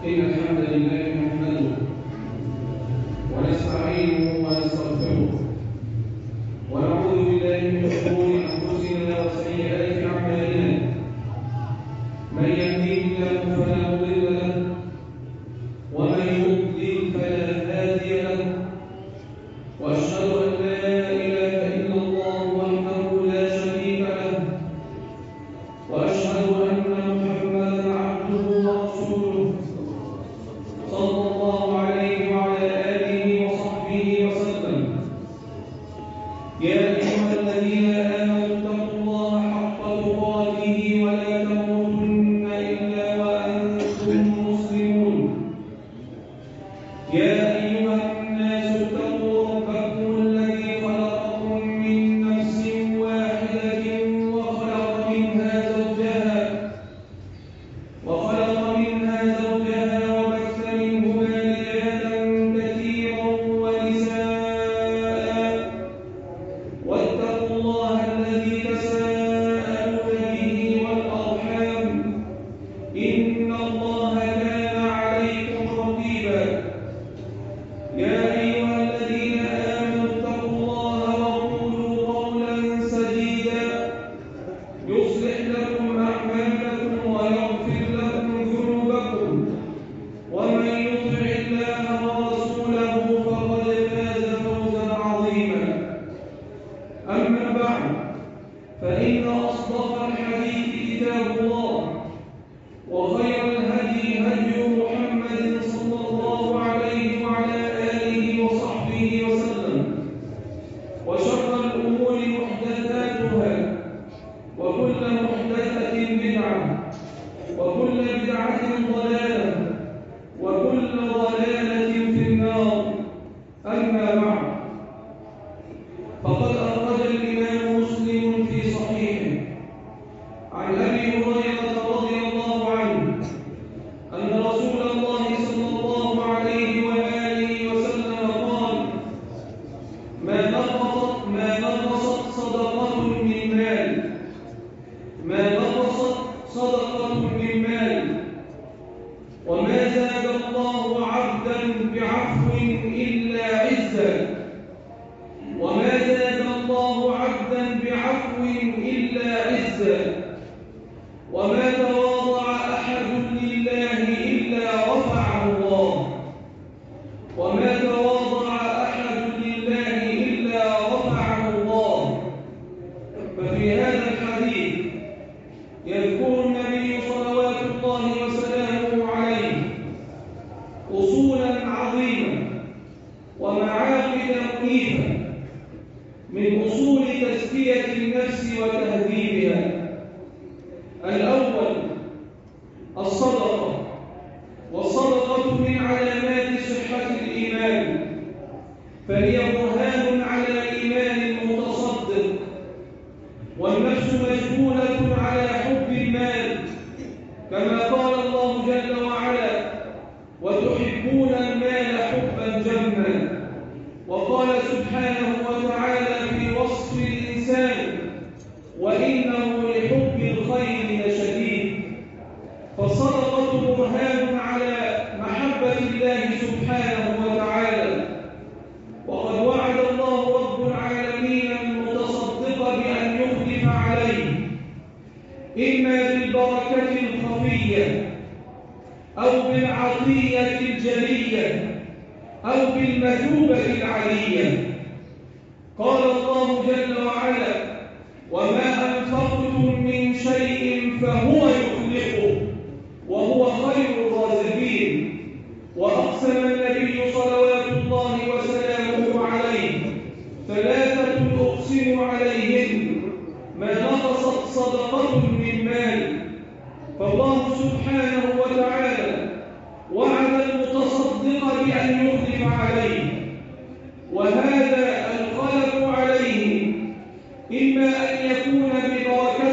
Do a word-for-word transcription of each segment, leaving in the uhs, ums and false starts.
إن الحمد لله نحمده ونستعينه ونستغفره ونعوذ بالله من شرور أنفسنا وسيئات أعمالنا. من يهديه الله فلا مضل له ومن يضلل فلا هادي له، وأشهد أن لا إله إلا الله وحده لا شريك له، وأشهد أن محمدا عبده ورسوله صلى الله عليه وعلى آله وصحبه وسلم. يا أيها الذين آمنوا اتقوا الله حق تقاته ولا تموتن إلا وأنتم مسلمون. يا أيها الناس اتقوا ربكم الذي خلقكم من نفس واحدة وخلق منها زوجها وخلق منها زوجها وبث منهما رجالا كثيرا ونساء، واتقوا الله الذي تساءلون به والأرحام، إن الله كان عليكم رقيبا. يا أيها الذين آمنوا اتقوا الله وقولوا قولا سديدا يصلح لكم أعمالكم ويغفر لكم ذنوبكم، ومن يطع الله ورسوله فقد فاز فوزا عظيما. أما بعد، فإن أصدق الحديث كتاب الله، وخير الهدي هدي محمد صلى الله عليه وعلى آله وصحبه وسلم، وشر الأمور محدثاتها، وكل محدثة بدعة، وكل بدعة ضلالة، وكل ضلالة في النار. أما بعد، فقد أخرج الإمام مسلم في صحيحه عن أبي هريرة رضي الله عنه أن رسول الله صلى الله عليه وآله وسلم قال: ما نقصت ما نقصت صدقة من مال ما نقصت صدقة من مال وما زاد الله عبدا بعفو إلا عزا وما زاد الله عبدا بعفو إلا عزا وما تواضع أحد لله إلا رفعه الله وما تواضع أحد لله إلا رفعه الله. ففي هذا الحديث يذكر النبي صلوات الله وسلامه عليه أصولا عظيمة ومعاقد مخيفة من أصول تزكية النفس وتهذيبها. الأول الصدقة، والصدقة من علامات صحة الإيمان، فهي برهان على إيمان المتصدق، والنفس مجبولة على حب المال، كما قال الله جل وعلا: وتحبون المال حبا جما. وقال سبحانه وتعالى في وصف الإنسان: وإنه لحب الخير لشديد. فالصدقة برهان على محبة الله سبحانه وتعالى، وقد وعد الله رب العالمين المتصدق بأن يخلف عليه، إما بالبركة الخفية أو بالعطية الجلية أو بالمثوبة العلية. قال الله جل وعلا: وما أنفقتم من شيء فهو يخلفه وهو خير الرازقين. وأقسم النبي صلوات الله وسلامه عليه: ثلاثة أقسم عليهن ما نقصت صدقة من مال. فالله سبحانه وتعالى وعد المتصدق بأن يخلف عليه، وهذا الخلف عليه إما أن يكون ببركة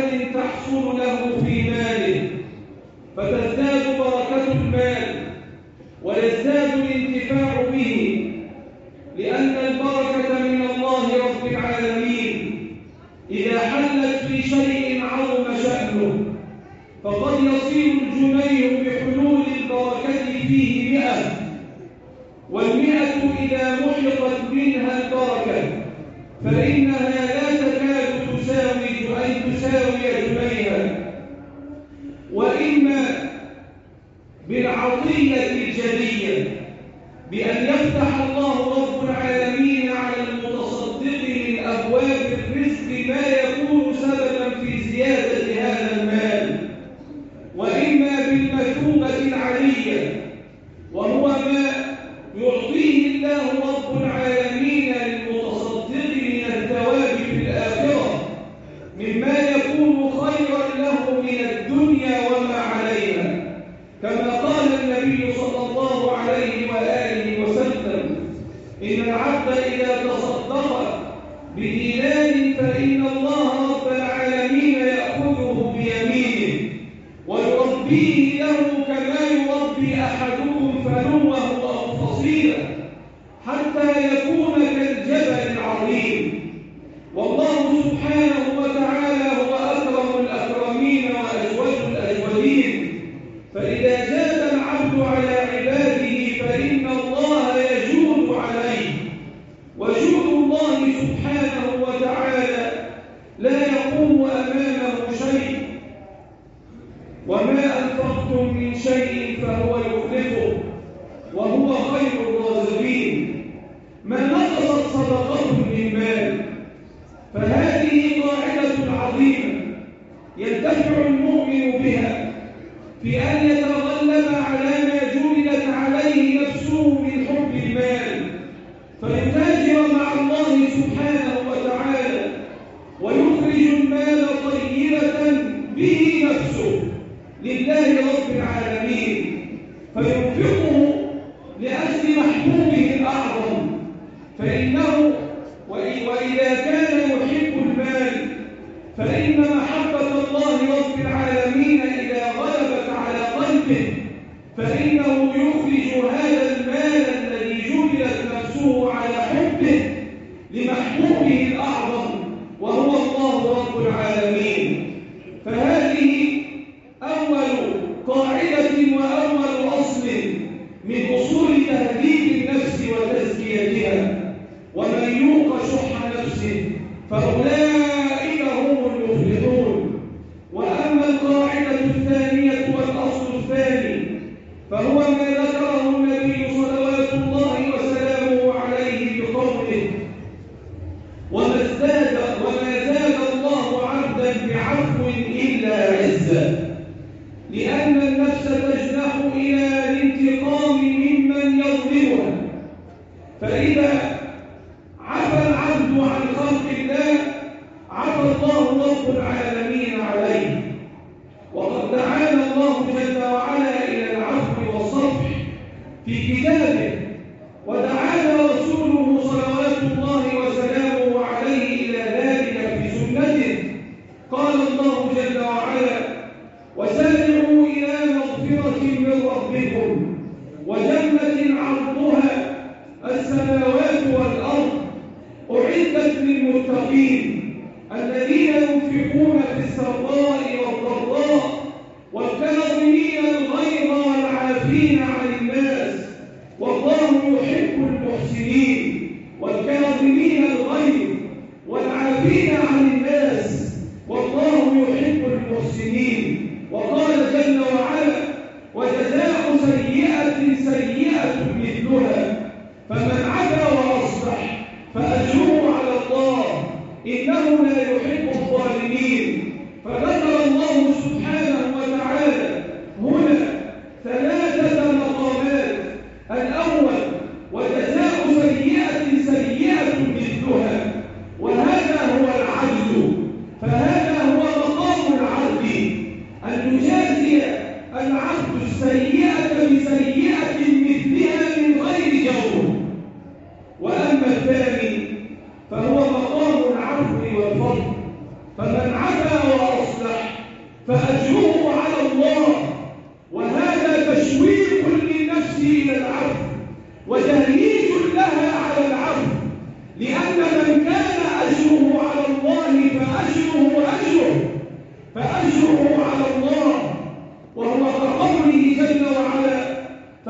إذا محقت منها البركة فإنها لا تكاد تساوي أن تساوي جنيها، وإما بالعطية الجلية بأن يفتح الله رب العالمين على المتصدق من أبواب الرزق ما يكون سببا في زيادة هذا المال، وإما بالمثوبة العلية وهو ما يعطيه الله رب العالمين للمتصدق من الثواب في الآخرة مما يكون خيرا له من الدنيا وما عليها، كما قال النبي صلى الله عليه وآله وسلم: إن العبد إذا تصدق بدينار فإن الله رب العالمين يأخذه بيمينه ويربيه له كما يربي أحدكم فلوه أو فصيله حتى يكون كالجبل العظيم. والله سبحانه وتعالى هو أكرم الأكرمين وأجود الأجودين، فإذا جاد العبد على عباده فإن الله يجود عليه، وجود الله سبحانه وتعالى لا يقوم أمامه شيء، وما أنفقتم من شيء فهو يخلفه وهو خير الرازقين. ما نقصت صدقة من مال، فهذه قاعدة عظيمة ينتفع المؤمن بها في أن يتغلب على ما جبلت عليه نفسه من حب المال، فيتاجر مع الله سبحانه وتعالى ويخرج المال طيبة به نفسه لله رب العالمين، فينفقه لأجل محبوبه الأعظم، فإنه وإذا كان يحب المال فإن محبة الله رب العالمين إذا غلبت على قلبه فإنه يخرج هذا المال الذي جبلت نفسه على حبه لمحبوبه الأعظم وهو الله رب العالمين. فهذه أول قاعدة وأول أصل من أصول تهذيب النفس وتزكيتها، ومن يوق شح نفسه فأولئك هم المفلحون. وأما القاعدة الثانية والأصل الثاني فهو ما ذكره النبي صلوات الله وسلامه عليه بقوله: وما ازداد وما زاد الله عبدا بعفو إلا عزا، لأن النفس تجنح إلى الانتقام ممن يظلمها، فإذا عفى العبد عن خلق الله عفى الله رب العالمين عليه. وقد دعانا الله جل وعلا إلى العفو والصفح في كتابه، ودعانا رسوله صلوات الله وسلامه عليه إلى ذلك في سنته. قال الله جل وعلا: وسارعوا إلى مغفرة من ربكم وجنة عرضها السماوات والأرض أعدت للمتقين الذين ينفقون في السراء والضراء والكاظمين الغيظ والعافين عن الناس والله يحب المحسنين. والكاظمين الغيظ والعافين عن الناس والله يحب المحسنين. وقال جل وعلا: وجزاء سيئة سيئة مثلها فمن عفا وأصلح فأجره على الله إنه لا يحب الظالمين. فذكر الله سبحانه وتعالى هنا ثلاثة مقامات: الأول وجزاء سيئة سيئة مثلها، وهذا هو العدل، فهذا هو مقام العدل، أن يجازي العبد السيئة بسيئة مثلها من غير جور. وأما الثاني فهو مقام العفو والفضل، فمن عفا وأصلح فأجره على الله، وهذا تشويق للنفس إلى العفو وتهييج لها على العفو، لأن من كان أجره على الله فأجره أجره فأجره على الله، وهو كقوله جل وعلا: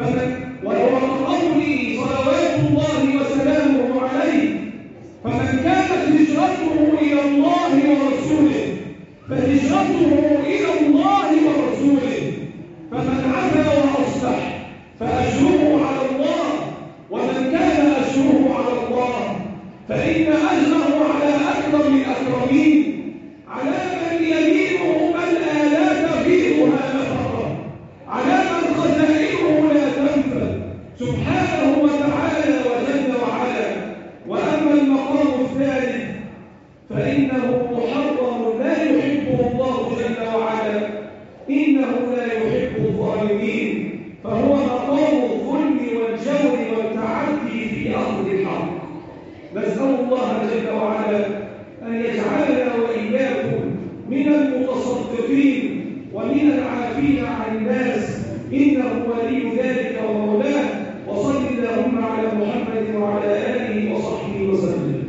سبحانه وتعالى وجل وعلا. وأما المقام الثالث فإنه محرم لا يحبه الله جل وعلا، إنه لا يحب الظالمين، فهو مقام الظلم والجور والتعدي في أرض الحق. نسأل الله جل وعلا أن يجعلنا وإياكم من المتصدقين ومن العافين عن الناس، إنه ولي ذلك ومولاه. وصل اللهم على محمد وعلى آله وصحبه وسلم.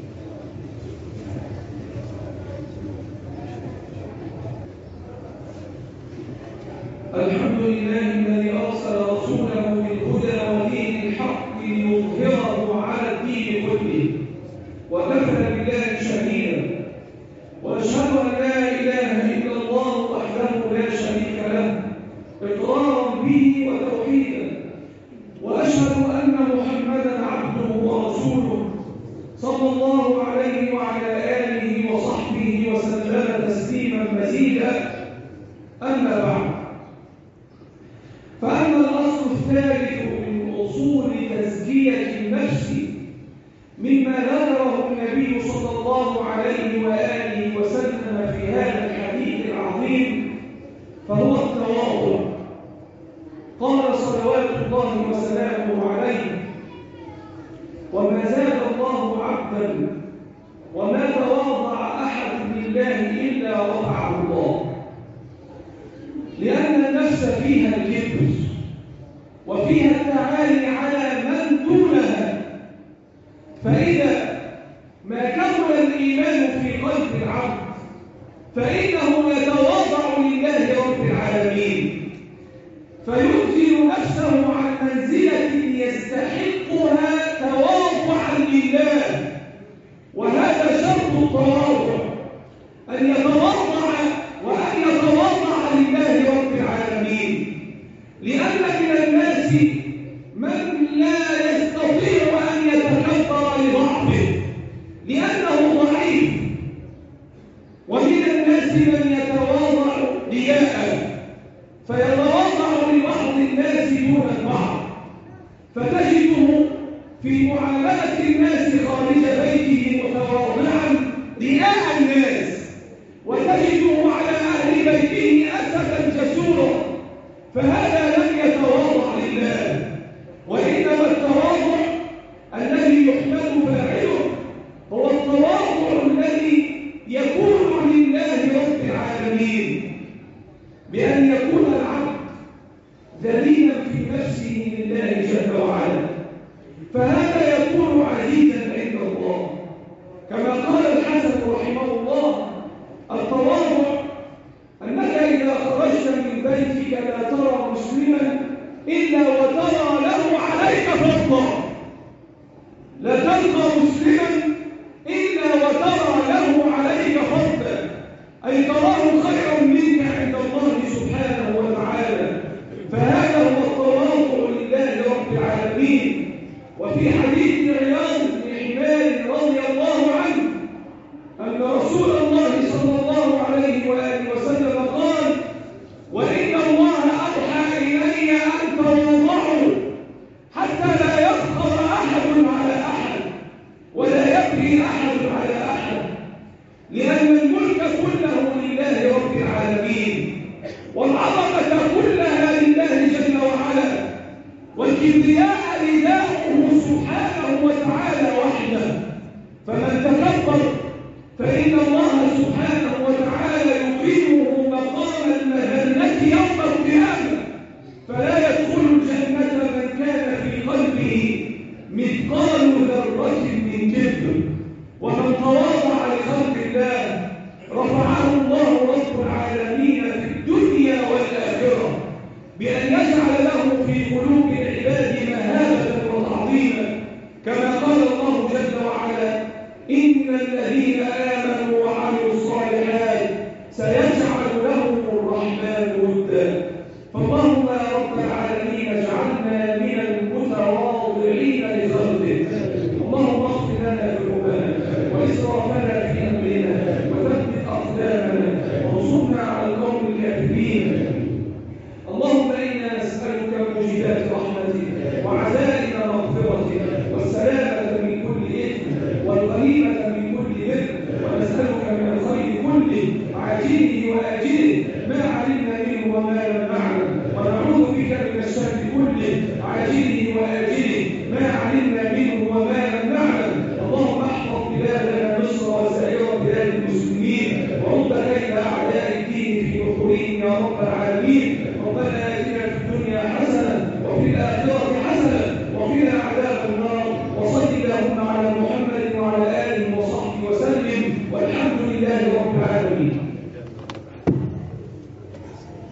الحمد لله الذي أرسل رسوله بالهدى ودين الحق ليظهره على الدين كله، وكفى بالله شهيدا. وأشهد أن لا إله إلا الله وحده لا شريك له إقرارا به وتوحيدا، وأشهد أن محمدا عبده ورسوله صلى الله عليه وعلى آله وصحبه وسلم تسليما مزيدا. أما بعد، فأما الأصل الثالث من أصول تزكية النفس مما ذكره النبي صلى الله عليه وآله وسلم في هذا الحديث العظيم فهو التواضع. قال صلوات الله وسلامه عليه: وما زاد الله عبدا وما تواضع أحد لله إلا رفعه الله. لأن النفس فيها الكبر وفيها التعالي على من دونها، فإذا ما كمل الإيمان في قلب العبد فإنه يتواضع لله رب العالمين، فينزل نفسه عن منزلة يستحقها تواضعا لله. وهذا شرط التواضع، أن يتواضع وأن يتواضع لله رب العالمين. لأن من الناس من لا يستطيع أن يتكبر لضعفه لأنه ضعيف، ومن الناس من يتواضع رياء فيتواضع لبعض الناس دون البعض، فتجده في معاملة الناس خارج بيته متواضعا رياء الناس، وتجده على أهل بيته أسفا جسورا، فهذا لم يتواضع لله. وإنما التواضع الذي يحمد فاعله هو التواضع الذي يكون لله رب العالمين، بأن يكون العبد ذليلا في نفسه لله جل وعلا، فهذا يكون عزيزا عند الله. كما قال الحسن رحمه الله: التواضع أنك إذا خرجت من بيتك لا ترى مسلما إلا وترى له عليك فضلا، لا تلقى مسلما إلا وترى له عليك فضلا، أي تراه خيرا منك عند الله سبحانه وتعالى. فهذا هو التواضع لله رب العالمين. وفي حديث عياض بن حمار رضي الله عنه أن رسول الله صلى الله عليه وآله وسلم قال: وإن الله أوحى إلي أن تواضعوا حتى لا يفخر أحد على أحد ولا يبغي أحد على أحد، لأن الملك كله لله رب العالمين، والعظمة كلها لله جل وعلا، والكبرياء رداؤه سبحانه وتعالى وحده. فمن تكبر فإن الله سبحانه وتعالى يقيمه مقام المهنة يوم القيامة، فلا يدخل الجنة من كان في قلبه مثقال ذرة من كبر. ومن تواضع لخلق الله رفعه الله رب العالمين في الدنيا والآخرة، بأن يجعل له في قلوب العباد مهابة وتعظيما، كما قال الله جل وعلا: إن الذين آمنوا وعملوا الصالحات سيجعل لهم الرحمن ودا. فاللهم يا رب العالمين اجعلنا من المتواضعين لخلقك. اللهم اغفر لنا ذنوبنا وإسرافنا في أمرنا وثبت أقدامنا وانصرنا على القوم الكافرين. اللهم إنا نسألك موجبات رحمتك وعافيتك وما لم نعلم. اللهم احفظ بلادنا مصر وسائر بلاد المسلمين، ورد كيد اعداء الدين في نحورهم يا رب العالمين. ربنا اتنا في الدنيا حسنه وفي الاخره حسنه وقنا عذاب النار. وصل اللهم على محمد وعلى اله وصحبه وسلم، والحمد لله رب العالمين.